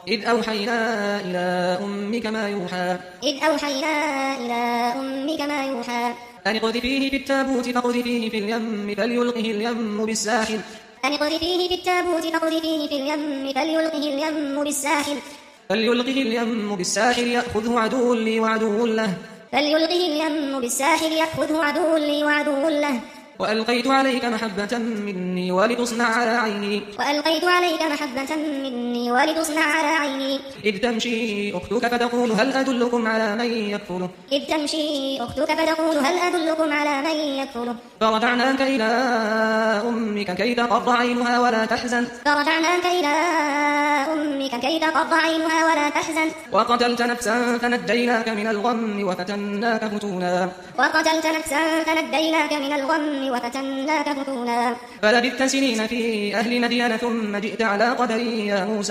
إذ أوحينا إلى أمك ما يوحى إذ أوحينا إلى أمك ما يوحى أن اقذفيه في التابوت فاقذفيه في اليم فليلقه اليم بالساحل أن اقذفيه في التابوت فاقذفيه في اليم فليلقه اليم بالساحل يأخذه عدو لي وعدو له وألقيت عليك محبة مني ولتصنع على عيني إذ تمشي أختك فتقول هل أدلكم على من يكفله فرجعناك إلى أمك كي تقر عينها ولا تحزن وقتلت نفسا فنجيناك من الغم وفتناك فتونا فلبثت سنين في أهل مدين ثم جئت على قدري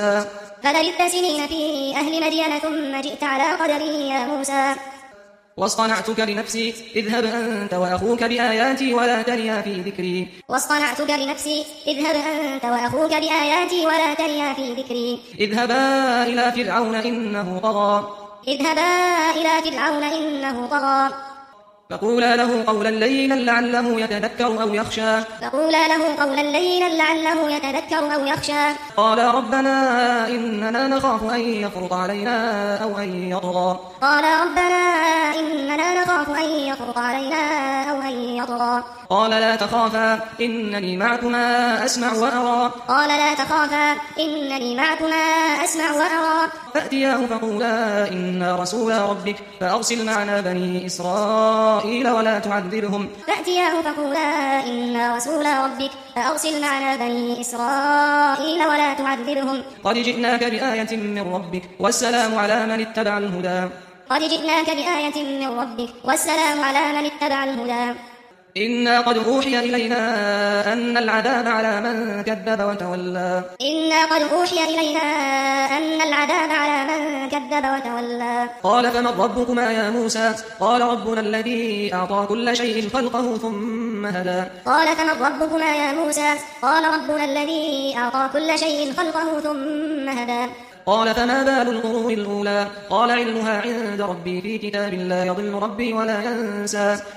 يا موسى واصطنعتك لنفسي اذهب أنت وأخوك بآياتي ولا تنيا في ذكري اذهبا إلى فرعون إنه طغى فقولا له قولا لينا لعله يتذكر أو يخشى قال ربنا إننا نخاف أن يفرط علينا أو أن يطغى قال لا تخافا إنني معكما أسمع وأرى فأتياه فقولا إنا رسولا ربك فأرسل معنا بني إسرائيل ولا تعذبهم قد جئناك بآية من ربك والسلام على من اتبع الهدى إنا قد أوحي إلينا أن العذاب على من كذب وتولى قال فمن ربكما يا موسى قال ربنا الذي أعطى كل شيء خلقه ثم هدى قال فما بال القرون الأولى قال علمها عند ربي في كتاب لا يضل ربي ولا ينسى